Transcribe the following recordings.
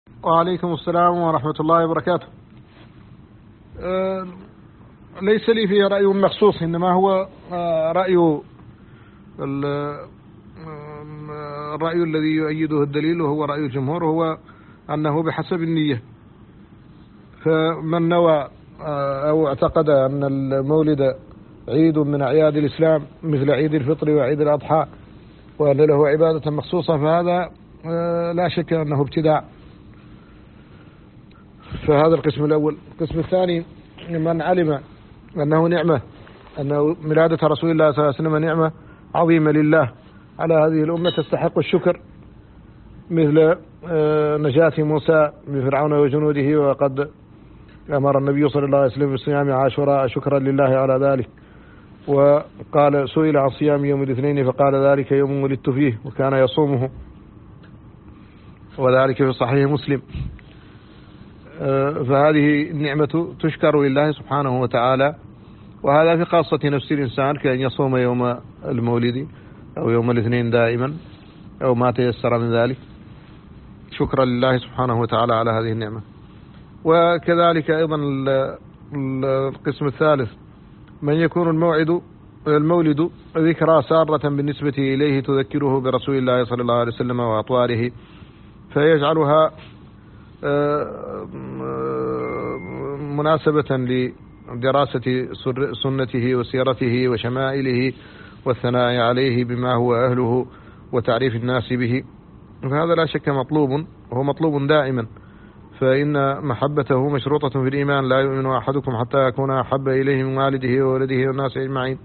وعليكم السلام ورحمة الله وبركاته. ليس لي فيه رأي مخصوص، إنما هو الرأي الذي يؤيده الدليل، وهو رأي الجمهور، وهو أنه بحسب النية. فمن نوى أو اعتقد أن المولد عيد من أعياد الإسلام مثل عيد الفطر وعيد الأضحى، وأن له عبادة مخصوصة، فهذا لا شك أنه ابتداع. فهذا القسم الأول. القسم الثاني: من علم أنه نعمة، أنه ميلادة رسول الله صلى الله عليه وسلم نعمة عظيمة لله على هذه الأمة تستحق الشكر، مثل نجاة موسى من فرعون وجنوده، وقد أمر النبي صلى الله عليه وسلم بصيام عاشوراء شكرا لله على ذلك. وقال: سئل عن صيام يوم الاثنين فقال: ذلك يوم ولدت فيه، وكان يصومه، وذلك في صحيح مسلم. فهذه النعمة تشكر لله سبحانه وتعالى، وهذا في خاصة نفس الإنسان، كأن يصوم يوم المولد أو يوم الاثنين دائما أو ما تيسر من ذلك، شكرا لله سبحانه وتعالى على هذه النعمة. وكذلك أيضا القسم الثالث: من يكون المولد ذكرى سارة بالنسبة إليه تذكره برسول الله صلى الله عليه وسلم وأطواره، فيجعلها مناسبة لدراسة سنته وسيرته وشمائله والثناء عليه بما هو أهله وتعريف الناس به. فهذا لا شك مطلوب، وهو مطلوب دائما، فإن محبته مشروطة في الإيمان: لا يؤمن أحدكم حتى يكون أحب إليه من والده وولده والناس أجمعين.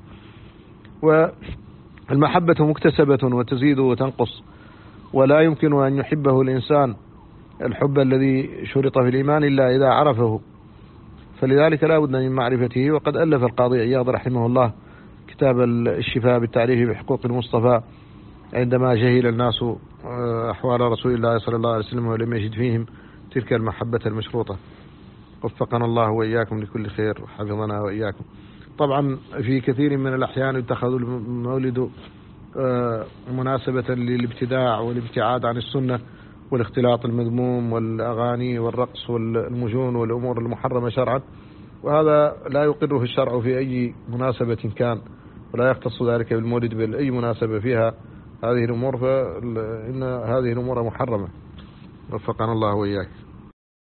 والمحبة مكتسبة وتزيد وتنقص، ولا يمكن أن يحبه الإنسان الحب الذي شرط في الإيمان إلا إذا عرفه، فلذلك لا بد من معرفته. وقد ألف القاضي عياض رحمه الله كتاب الشفاء بالتعريف بحقوق المصطفى، عندما جهل الناس أحوال رسول الله صلى الله عليه وسلم ولم يجد فيهم تلك المحبة المشروطة. وفقنا الله وإياكم لكل خير، وحفظنا وإياكم. طبعا في كثير من الأحيان يتخذ المولد مناسبة للابتداع والابتعاد عن السنة والاختلاط المذموم والأغاني والرقص والمجون والأمور المحرمة شرعا، وهذا لا يقره الشرع في أي مناسبة كان، ولا يختص ذلك بالمولد بل أي مناسبة فيها هذه الأمور، فإن هذه الأمور محرمة. وفقنا الله وإياك.